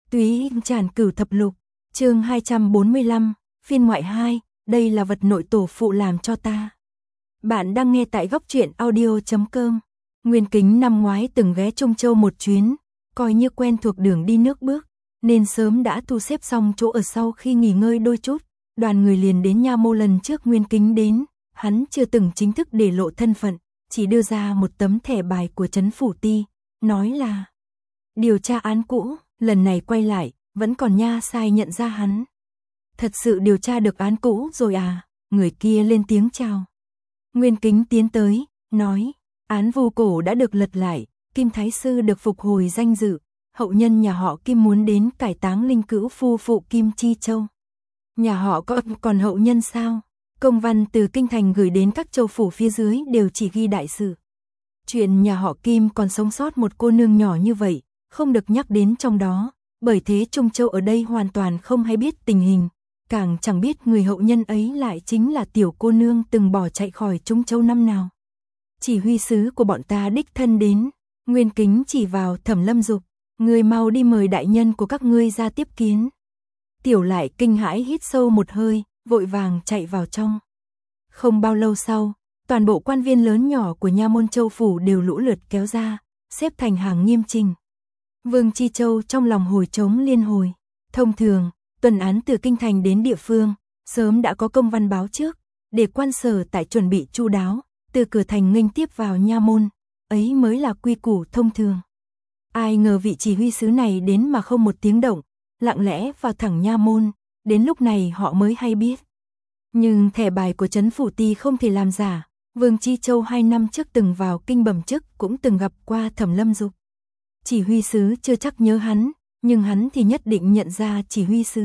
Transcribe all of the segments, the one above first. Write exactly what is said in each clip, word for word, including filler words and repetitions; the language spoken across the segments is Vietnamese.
Túy Tràn Cửu Thập Lục, chương hai trăm bốn mươi lăm, phiên ngoại hai, đây là vật nội tổ phụ làm cho ta. Bạn đang nghe tại góc truyện audio chấm com. Nguyên Kính năm ngoái từng ghé Trung Châu một chuyến, coi như quen thuộc đường đi nước bước, nên sớm đã thu xếp xong chỗ ở. Sau khi nghỉ ngơi đôi chút, đoàn người liền đến Nha Môn. Lần trước Nguyên Kính đến, hắn chưa từng chính thức để lộ thân phận, chỉ đưa ra một tấm thẻ bài của Trấn Phủ Ti, nói là điều tra án cũ. Lần này quay lại, vẫn còn Nha sai nhận ra hắn. Thật sự điều tra được án cũ rồi à? Người kia lên tiếng chào. Nguyên Kính tiến tới, nói, án Vu Cổ đã được lật lại, Kim Thái Sư được phục hồi danh dự, hậu nhân nhà họ Kim muốn đến cải táng linh cữu phu phụ Kim Chi Châu. Nhà họ có còn hậu nhân sao? Công văn từ kinh thành gửi đến các châu phủ phía dưới đều chỉ ghi đại sự. Chuyện nhà họ Kim còn sống sót một cô nương nhỏ như vậy, không được nhắc đến trong đó, bởi thế Trung Châu ở đây hoàn toàn không hay biết tình hình, càng chẳng biết người hậu nhân ấy lại chính là tiểu cô nương từng bỏ chạy khỏi Trung Châu năm nào. Chỉ huy sứ của bọn ta đích thân đến. Nguyên Kính chỉ vào Thẩm Lâm Dục, người mau đi mời đại nhân của các ngươi ra tiếp kiến. Tiểu Lại kinh hãi hít sâu một hơi, vội vàng chạy vào trong. Không bao lâu sau, toàn bộ quan viên lớn nhỏ của Nha Môn Châu phủ đều lũ lượt kéo ra, xếp thành hàng nghiêm chỉnh. Vương Chi Châu trong lòng hồi trống liên hồi. Thông thường, tuần án từ kinh thành đến địa phương, sớm đã có công văn báo trước, để quan sở tại chuẩn bị chu đáo, từ cửa thành nghênh tiếp vào Nha Môn, ấy mới là quy củ thông thường. Ai ngờ vị chỉ huy sứ này đến mà không một tiếng động, lặng lẽ vào thẳng Nha Môn, đến lúc này họ mới hay biết. Nhưng thẻ bài của Trấn Phủ Ti không thể làm giả, Vương Chi Châu hai năm trước từng vào kinh bẩm chức, cũng từng gặp qua Thẩm Lâm Dục. Chỉ huy sứ chưa chắc nhớ hắn, nhưng hắn thì nhất định nhận ra chỉ huy sứ.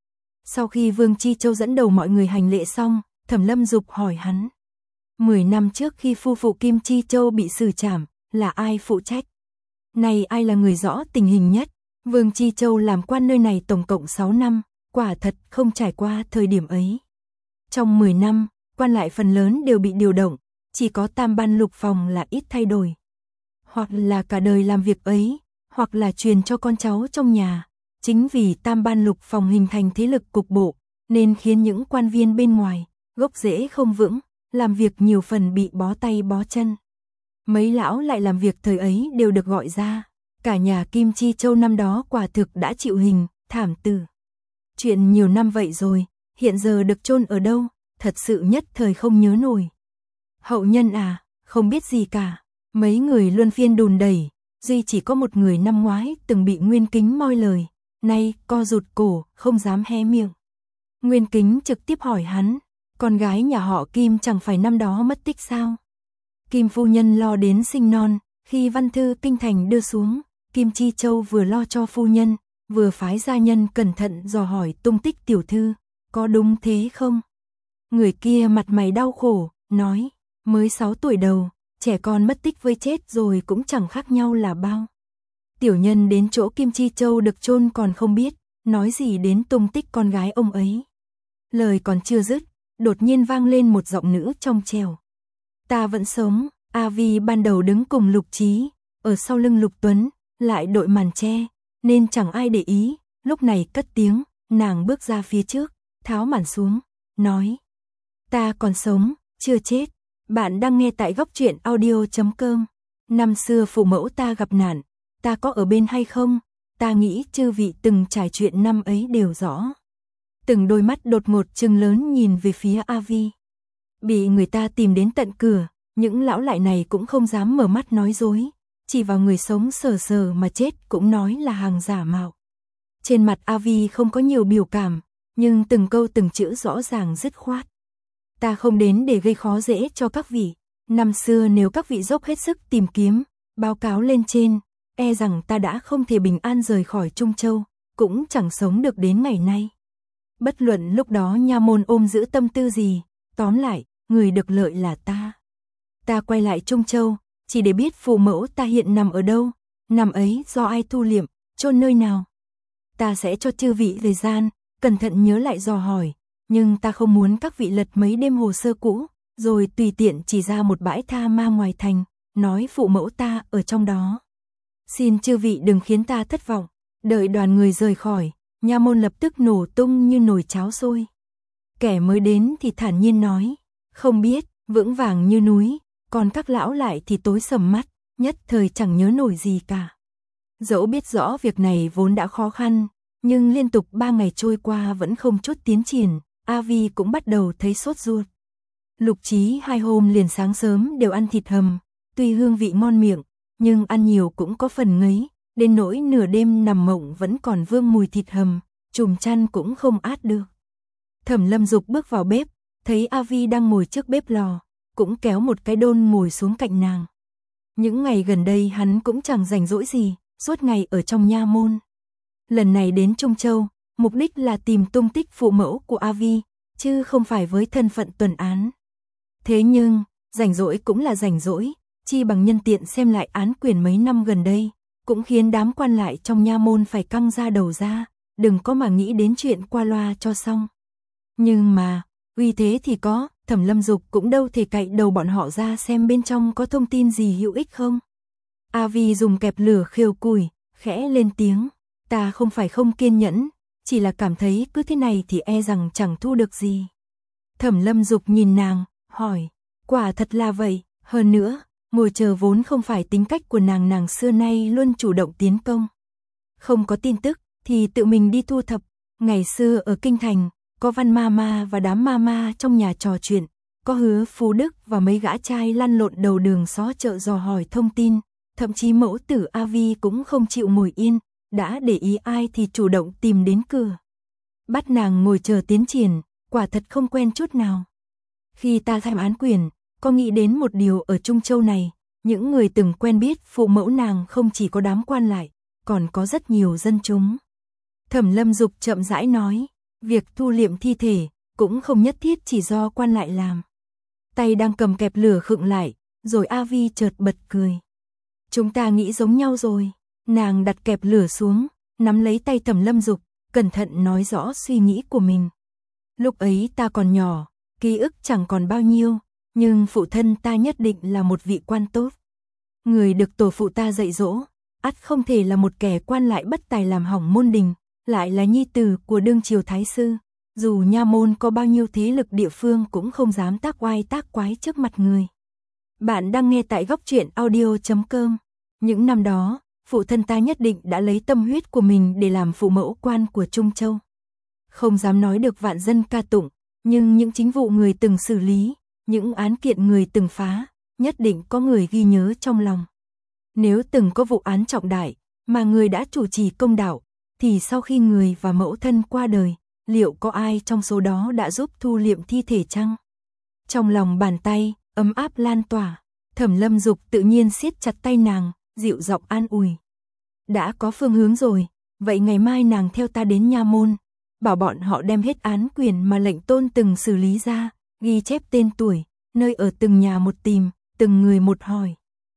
Sau khi Vương Chi Châu dẫn đầu mọi người hành lễ xong, Thẩm Lâm Dục hỏi hắn. Mười năm trước khi phu phụ Kim Chi Châu bị xử trảm, là ai phụ trách? Này ai là người rõ tình hình nhất? Vương Chi Châu làm quan nơi này tổng cộng sáu năm, quả thật không trải qua thời điểm ấy. Trong mười năm, quan lại phần lớn đều bị điều động, chỉ có tam ban lục phòng là ít thay đổi. Hoặc là cả đời làm việc ấy, hoặc là truyền cho con cháu trong nhà. Chính vì tam ban lục phòng hình thành thế lực cục bộ, nên khiến những quan viên bên ngoài, gốc rễ không vững, làm việc nhiều phần bị bó tay bó chân. Mấy lão lại làm việc thời ấy đều được gọi ra. Cả nhà Kim Chi Châu năm đó quả thực đã chịu hình, thảm tử. Chuyện nhiều năm vậy rồi, hiện giờ được chôn ở đâu, thật sự nhất thời không nhớ nổi. Hậu nhân à, không biết gì cả. Mấy người luân phiên đùn đẩy, duy chỉ có một người năm ngoái từng bị Nguyên Kính moi lời, nay co rụt cổ, không dám hé miệng. Nguyên Kính trực tiếp hỏi hắn, con gái nhà họ Kim chẳng phải năm đó mất tích sao? Kim phu nhân lo đến sinh non, khi văn thư kinh thành đưa xuống, Kim Chi Châu vừa lo cho phu nhân, vừa phái gia nhân cẩn thận dò hỏi tung tích tiểu thư, có đúng thế không? Người kia mặt mày đau khổ, nói, mới sáu tuổi đầu, trẻ con mất tích với chết rồi cũng chẳng khác nhau là bao. Tiểu nhân đến chỗ Kim Chi Châu được chôn còn không biết, nói gì đến tung tích con gái ông ấy. Lời còn chưa dứt, đột nhiên vang lên một giọng nữ trong trẻo. Ta vẫn sống. A Vi ban đầu đứng cùng Lục Trí, ở sau lưng Lục Tuấn, lại đội màn che, nên chẳng ai để ý. Lúc này cất tiếng, nàng bước ra phía trước, tháo màn xuống, nói, ta còn sống, chưa chết. Bạn đang nghe tại góc truyện audio chấm com. Năm xưa phụ mẫu ta gặp nạn, ta có ở bên hay không? Ta nghĩ chư vị từng trải chuyện năm ấy đều rõ. Từng đôi mắt đột ngột trừng lớn nhìn về phía A Vi. Bị người ta tìm đến tận cửa, những lão lại này cũng không dám mở mắt nói dối, chỉ vào người sống sờ sờ mà chết cũng nói là hàng giả mạo. Trên mặt A Vi không có nhiều biểu cảm, nhưng từng câu từng chữ rõ ràng dứt khoát. Ta không đến để gây khó dễ cho các vị. Năm xưa nếu các vị dốc hết sức tìm kiếm, báo cáo lên trên, e rằng ta đã không thể bình an rời khỏi Trung Châu, cũng chẳng sống được đến ngày nay. Bất luận lúc đó Nha Môn ôm giữ tâm tư gì, tóm lại, người được lợi là ta. Ta quay lại Trung Châu, chỉ để biết phụ mẫu ta hiện nằm ở đâu, nằm ấy do ai thu liệm, chôn nơi nào. Ta sẽ cho chư vị thời gian, cẩn thận nhớ lại dò hỏi, nhưng ta không muốn các vị lật mấy đêm hồ sơ cũ, rồi tùy tiện chỉ ra một bãi tha ma ngoài thành, nói phụ mẫu ta ở trong đó. Xin chư vị đừng khiến ta thất vọng, Đợi đoàn người rời khỏi, nha môn lập tức nổ tung như nồi cháo sôi. Kẻ mới đến thì thản nhiên nói, không biết, vững vàng như núi, còn các lão lại thì tối sầm mắt, nhất thời chẳng nhớ nổi gì cả. Dẫu biết rõ việc này vốn đã khó khăn, nhưng liên tục ba ngày trôi qua vẫn không chút tiến triển, A Vi cũng bắt đầu thấy sốt ruột. Lục Chí hai hôm liền sáng sớm đều ăn thịt hầm, tuy hương vị ngon miệng, nhưng ăn nhiều cũng có phần ngấy, đến nỗi nửa đêm nằm mộng vẫn còn vương mùi thịt hầm, trùm chăn cũng không át được. Thẩm Lâm Dục bước vào bếp, thấy A Vi đang ngồi trước bếp lò, cũng kéo một cái đôn ngồi xuống cạnh nàng. Những ngày gần đây hắn cũng chẳng rảnh rỗi gì, suốt ngày ở trong nha môn. Lần này đến Trung Châu, mục đích là tìm tung tích phụ mẫu của A Vi, chứ không phải với thân phận tuần án. Thế nhưng, rảnh rỗi cũng là rảnh rỗi, chi bằng nhân tiện xem lại án quyền mấy năm gần đây, cũng khiến đám quan lại trong nha môn phải căng ra đầu ra, đừng có mà nghĩ đến chuyện qua loa cho xong. Nhưng mà, uy thế thì có, Thẩm Lâm Dục cũng đâu thể cậy đầu bọn họ ra xem bên trong có thông tin gì hữu ích không. A Vi dùng kẹp lửa khêu củi, khẽ lên tiếng, ta không phải không kiên nhẫn, chỉ là cảm thấy cứ thế này thì e rằng chẳng thu được gì. Thẩm Lâm Dục nhìn nàng, hỏi, quả thật là vậy, hơn nữa, ngồi chờ vốn không phải tính cách của nàng, nàng xưa nay luôn chủ động tiến công. Không có tin tức, thì tự mình đi thu thập, ngày xưa ở Kinh Thành, có Văn Mama và đám Mama trong nhà trò chuyện, có Hứa Phú Đức và mấy gã trai lăn lộn đầu đường xó chợ dò hỏi thông tin, thậm chí mẫu tử A Vi cũng không chịu ngồi yên, đã để ý ai thì chủ động tìm đến cửa. Bắt nàng ngồi chờ tiến triển, quả thật không quen chút nào. Khi ta tham án quyền, có nghĩ đến một điều ở Trung Châu này, những người từng quen biết phụ mẫu nàng không chỉ có đám quan lại, còn có rất nhiều dân chúng. Thẩm Lâm Dục chậm rãi nói, việc thu liệm thi thể cũng không nhất thiết chỉ do quan lại làm. Tay đang cầm kẹp lửa khựng lại, rồi A Vi chợt bật cười. Chúng ta nghĩ giống nhau rồi. Nàng đặt kẹp lửa xuống, nắm lấy tay Thẩm Lâm Dục, cẩn thận nói rõ suy nghĩ của mình. Lúc ấy ta còn nhỏ, ký ức chẳng còn bao nhiêu, nhưng phụ thân ta nhất định là một vị quan tốt. Người được tổ phụ ta dạy dỗ, ắt không thể là một kẻ quan lại bất tài làm hỏng môn đình, lại là nhi tử của đương triều thái sư. Dù nha môn có bao nhiêu thế lực địa phương cũng không dám tác oai tác quái trước mặt người. Bạn đang nghe tại góc truyện audio chấm com. Những năm đó, phụ thân ta nhất định đã lấy tâm huyết của mình để làm phụ mẫu quan của Trung Châu. Không dám nói được vạn dân ca tụng, nhưng những chính vụ người từng xử lý, những án kiện người từng phá, nhất định có người ghi nhớ trong lòng. Nếu từng có vụ án trọng đại, mà người đã chủ trì công đạo, thì sau khi người và mẫu thân qua đời, liệu có ai trong số đó đã giúp thu liệm thi thể chăng? Trong lòng bàn tay, ấm áp lan tỏa, Thẩm Lâm Dục tự nhiên siết chặt tay nàng, dịu giọng an ủi. Đã có phương hướng rồi, vậy ngày mai nàng theo ta đến nha môn, bảo bọn họ đem hết án quyền mà lệnh tôn từng xử lý ra, ghi chép tên tuổi, nơi ở từng nhà một tìm, từng người một hỏi.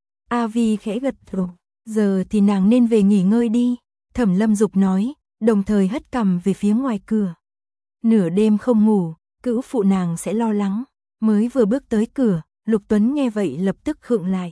A Vi khẽ gật đầu, giờ thì nàng nên về nghỉ ngơi đi, Thẩm Lâm Dục nói, đồng thời hất cằm về phía ngoài cửa. Nửa đêm không ngủ, cữu phụ nàng sẽ lo lắng, mới vừa bước tới cửa, Lục Tuấn nghe vậy lập tức khựng lại.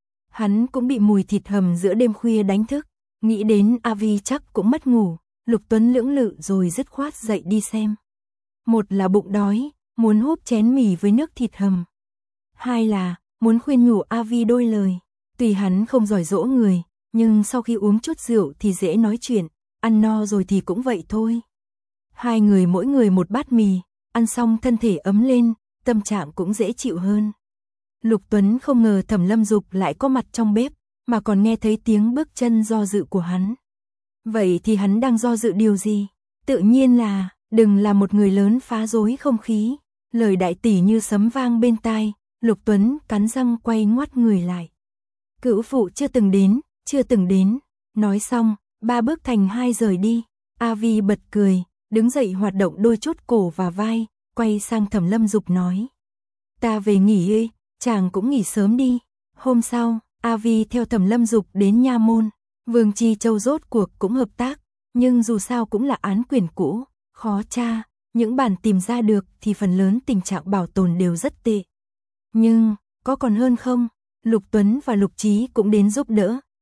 Hắn cũng bị mùi thịt hầm giữa đêm khuya đánh thức, nghĩ đến A Vi chắc cũng mất ngủ, Lục Tuấn lưỡng lự rồi dứt khoát dậy đi xem. Một là bụng đói, muốn húp chén mì với nước thịt hầm. Hai là muốn khuyên nhủ A Vi đôi lời, tuy hắn không giỏi dỗ người, nhưng sau khi uống chút rượu thì dễ nói chuyện, ăn no rồi thì cũng vậy thôi. Hai người mỗi người một bát mì, ăn xong thân thể ấm lên, tâm trạng cũng dễ chịu hơn. Lục Tuấn không ngờ Thẩm Lâm Dục lại có mặt trong bếp, mà còn nghe thấy tiếng bước chân do dự của hắn. Vậy thì hắn đang do dự điều gì? Tự nhiên là, đừng là một người lớn phá rối không khí. Lời đại tỷ như sấm vang bên tai, Lục Tuấn cắn răng quay ngoắt người lại. Cữu phụ chưa từng đến, chưa từng đến. Nói xong, ba bước thành hai rời đi. A Vi bật cười, đứng dậy hoạt động đôi chút cổ và vai, quay sang Thẩm Lâm Dục nói. Ta về nghỉ ơi, chàng cũng nghỉ sớm đi. Hôm sau, A Vi theo Thẩm Lâm Dục đến nha môn. Vương Chi Châu rốt cuộc cũng hợp tác, nhưng dù sao cũng là án quyền cũ, khó tra, những bản tìm ra được thì phần lớn tình trạng bảo tồn đều rất tệ. Nhưng, có còn hơn không? Lục Tuấn và Lục Chí cũng đến giúp đỡ,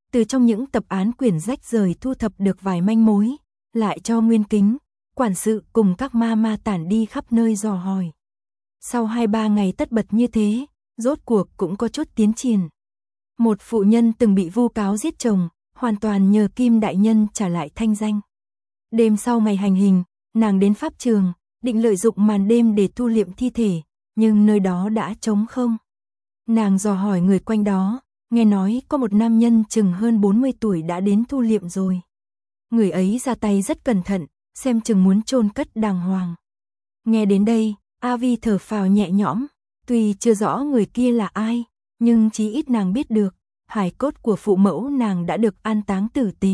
từ trong những tập án quyển rách rời thu thập được vài manh mối, lại cho Nguyên Kính, quản sự cùng các ma ma tản đi khắp nơi dò hỏi. Sau hai ba ngày tất bật như thế, rốt cuộc cũng có chút tiến triển. Một phụ nhân từng bị vu cáo giết chồng, hoàn toàn nhờ Kim đại nhân trả lại thanh danh. Đêm sau ngày hành hình, nàng đến pháp trường, định lợi dụng màn đêm để thu liệm thi thể, nhưng nơi đó đã trống không. Nàng dò hỏi người quanh đó, nghe nói có một nam nhân chừng hơn bốn mươi tuổi đã đến thu liệm rồi. Người ấy ra tay rất cẩn thận, xem chừng muốn chôn cất đàng hoàng. Nghe đến đây, A Vi thở phào nhẹ nhõm, tuy chưa rõ người kia là ai, nhưng chí ít nàng biết được, hài cốt của phụ mẫu nàng đã được an táng tử tế.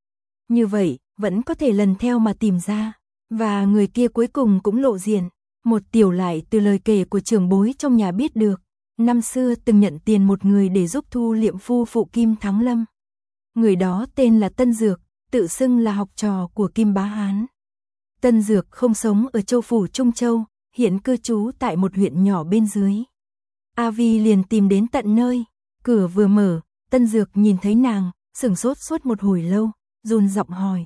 Như vậy, vẫn có thể lần theo mà tìm ra, và người kia cuối cùng cũng lộ diện. Một tiểu lại từ lời kể của trưởng bối trong nhà biết được, năm xưa từng nhận tiền một người để giúp thu liệm phu phụ Kim Thắng Lâm. Người đó tên là Tân Dược, tự xưng là học trò của Kim Bá Hán. Tân Dược không sống ở châu phủ Trung Châu, hiện cư trú tại một huyện nhỏ bên dưới. A Vi liền tìm đến tận nơi, cửa vừa mở, Tân Dược nhìn thấy nàng, sửng sốt suốt một hồi lâu, run giọng hỏi.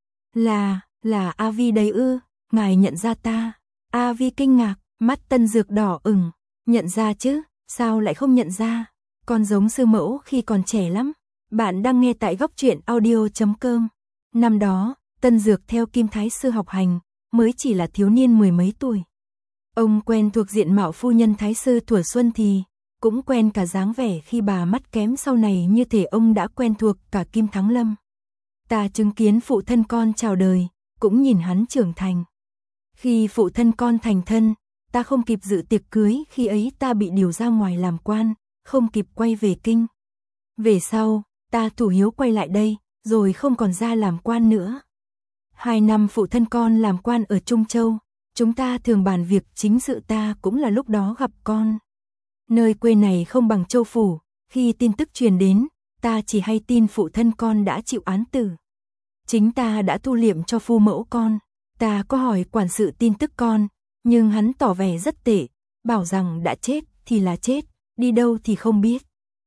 Là, là A Vi đấy ư, ngài nhận ra ta? A Vi kinh ngạc, mắt Tân Dược đỏ ửng, nhận ra chứ, sao lại không nhận ra, con giống sư mẫu khi còn trẻ lắm. Bạn đang nghe tại góc truyện audio chấm com. Năm đó, Tân Dược theo Kim Thái Sư học hành, mới chỉ là thiếu niên mười mấy tuổi. Ông quen thuộc diện mạo phu nhân Thái Sư thuở xuân thì, cũng quen cả dáng vẻ khi bà mắt kém sau này như thể ông đã quen thuộc cả Kim Thắng Lâm. Ta chứng kiến phụ thân con chào đời, cũng nhìn hắn trưởng thành. Khi phụ thân con thành thân, ta không kịp dự tiệc cưới, khi ấy ta bị điều ra ngoài làm quan, không kịp quay về kinh. Về sau, ta thủ hiếu quay lại đây, rồi không còn ra làm quan nữa. Hai năm phụ thân con làm quan ở Trung Châu, chúng ta thường bàn việc chính sự, ta cũng là lúc đó gặp con. Nơi quê này không bằng Châu phủ, khi tin tức truyền đến, ta chỉ hay tin phụ thân con đã chịu án tử. Chính ta đã thu liệm cho phu mẫu con, ta có hỏi quản sự tin tức con, nhưng hắn tỏ vẻ rất tệ, bảo rằng đã chết thì là chết, đi đâu thì không biết.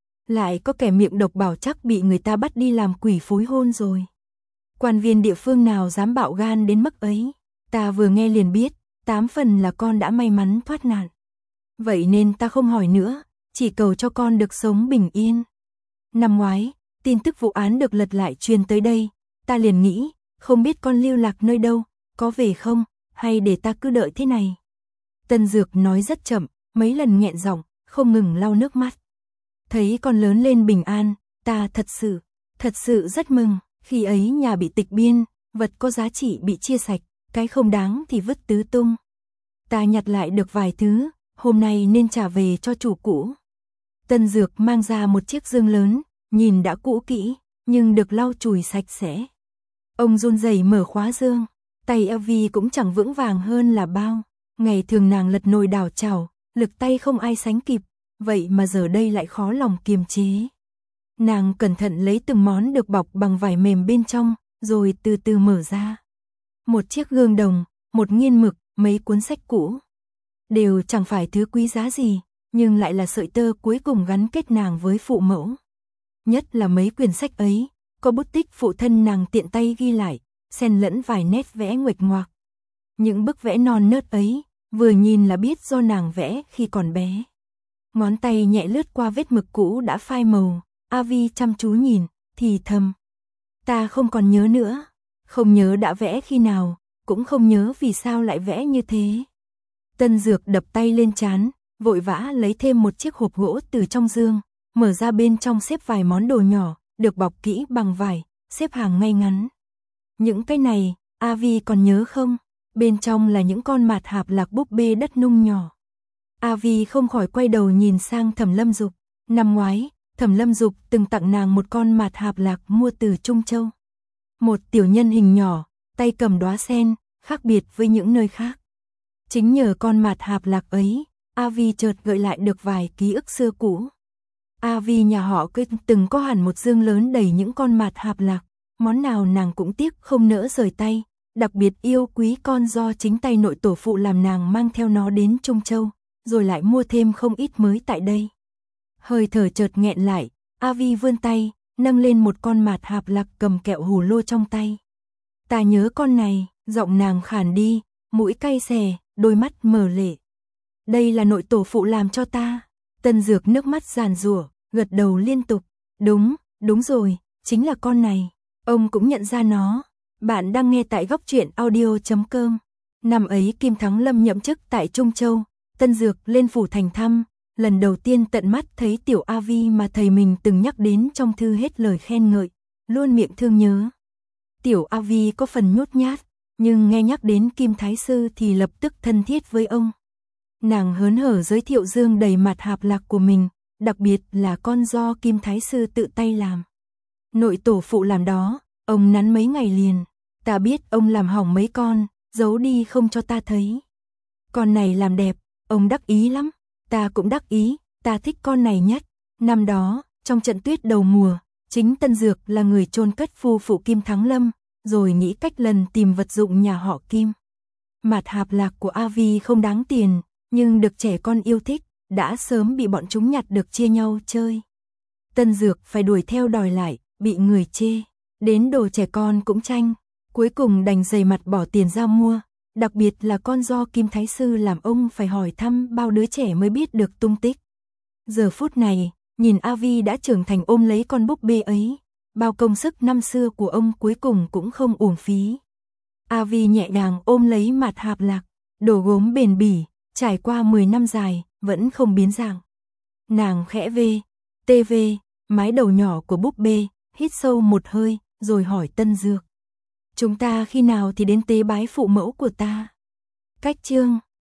Lại có kẻ miệng độc bảo chắc bị người ta bắt đi làm quỷ phối hôn rồi. Quan viên địa phương nào dám bạo gan đến mức ấy, ta vừa nghe liền biết, tám phần là con đã may mắn thoát nạn. Vậy nên ta không hỏi nữa, chỉ cầu cho con được sống bình yên. Năm ngoái, tin tức vụ án được lật lại truyền tới đây, ta liền nghĩ, không biết con lưu lạc nơi đâu, có về không, hay để ta cứ đợi thế này. Tân Dược nói rất chậm, mấy lần nghẹn giọng, không ngừng lau nước mắt. Thấy con lớn lên bình an, ta thật sự, thật sự rất mừng. Khi ấy nhà bị tịch biên, vật có giá trị bị chia sạch, cái không đáng thì vứt tứ tung. Ta nhặt lại được vài thứ, hôm nay nên trả về cho chủ cũ. Tân Dược mang ra một chiếc dương lớn, nhìn đã cũ kỹ, nhưng được lau chùi sạch sẽ. Ông run rẩy mở khóa dương, tay A Vi cũng chẳng vững vàng hơn là bao. Ngày thường nàng lật nồi đảo chảo, lực tay không ai sánh kịp, vậy mà giờ đây lại khó lòng kiềm chế. Nàng cẩn thận lấy từng món được bọc bằng vải mềm bên trong, rồi từ từ mở ra. Một chiếc gương đồng, một nghiên mực, mấy cuốn sách cũ. Đều chẳng phải thứ quý giá gì, nhưng lại là sợi tơ cuối cùng gắn kết nàng với phụ mẫu. Nhất là mấy quyển sách ấy, có bút tích phụ thân nàng tiện tay ghi lại, xen lẫn vài nét vẽ nguệch ngoạc. Những bức vẽ non nớt ấy, vừa nhìn là biết do nàng vẽ khi còn bé. Ngón tay nhẹ lướt qua vết mực cũ đã phai màu. A Vi chăm chú nhìn, thì thầm. Ta không còn nhớ nữa, không nhớ đã vẽ khi nào, cũng không nhớ vì sao lại vẽ như thế. Tân Dược đập tay lên trán, vội vã lấy thêm một chiếc hộp gỗ từ trong dương, mở ra bên trong xếp vài món đồ nhỏ, được bọc kỹ bằng vải, xếp hàng ngay ngắn. Những cái này, A Vi còn nhớ không? Bên trong là những con mạt hạp lạc búp bê đất nung nhỏ. A Vi không khỏi quay đầu nhìn sang Thẩm Lâm Dục. Năm ngoái, Thẩm Lâm Dục từng tặng nàng một con mạt hạp lạc mua từ Trung Châu. Một tiểu nhân hình nhỏ, tay cầm đóa sen, khác biệt với những nơi khác. Chính nhờ con mạt hạp lạc ấy, A Vi chợt gợi lại được vài ký ức xưa cũ. A Vi nhà họ cứ từng có hẳn một dương lớn đầy những con mạt hạp lạc, món nào nàng cũng tiếc không nỡ rời tay, đặc biệt yêu quý con do chính tay nội tổ phụ làm nàng mang theo nó đến Trung Châu, rồi lại mua thêm không ít mới tại đây. Hơi thở chợt nghẹn lại, A Vi vươn tay, nâng lên một con mạt hạp lạc cầm kẹo hù lô trong tay. Ta nhớ con này, giọng nàng khàn đi, mũi cay xè, đôi mắt mờ lệ. Đây là nội tổ phụ làm cho ta. Tân Dược nước mắt giàn giụa, gật đầu liên tục. Đúng, đúng rồi, chính là con này. Ông cũng nhận ra nó. Bạn đang nghe tại góc truyện audio chấm com. Năm ấy Kim Thắng Lâm nhậm chức tại Trung Châu, Tân Dược lên phủ thành thăm, lần đầu tiên tận mắt thấy tiểu A Vi mà thầy mình từng nhắc đến trong thư hết lời khen ngợi, luôn miệng thương nhớ. Tiểu A Vi có phần nhút nhát, nhưng nghe nhắc đến Kim Thái Sư thì lập tức thân thiết với ông. Nàng hớn hở giới thiệu dương đầy mặt hạp lạc của mình, đặc biệt là con do Kim Thái Sư tự tay làm. Nội tổ phụ làm đó, ông nắn mấy ngày liền. Ta biết ông làm hỏng mấy con, giấu đi không cho ta thấy. Con này làm đẹp, ông đắc ý lắm. Ta cũng đắc ý, ta thích con này nhất. Năm đó, trong trận tuyết đầu mùa, chính Tân Dược là người chôn cất phu phụ Kim Thắng Lâm, rồi nghĩ cách lần tìm vật dụng nhà họ Kim. Mạt hạp lạc của A Vi không đáng tiền, nhưng được trẻ con yêu thích, đã sớm bị bọn chúng nhặt được chia nhau chơi. Tân Dược phải đuổi theo đòi lại, bị người chê. Đến đồ trẻ con cũng tranh, cuối cùng đành dày mặt bỏ tiền ra mua. Đặc biệt là con do Kim Thái Sư làm ông phải hỏi thăm bao đứa trẻ mới biết được tung tích. Giờ phút này, nhìn A Vi đã trưởng thành ôm lấy con búp bê ấy, bao công sức năm xưa của ông cuối cùng cũng không uổng phí. A Vi nhẹ nhàng ôm lấy mạt hạp lạc, đồ gốm bền bỉ, trải qua mười năm dài, vẫn không biến dạng. Nàng khẽ vê, tê vê, mái đầu nhỏ của búp bê, hít sâu một hơi, rồi hỏi Tân Dược. Chúng ta khi nào thì đến tế bái phụ mẫu của ta? Cách chương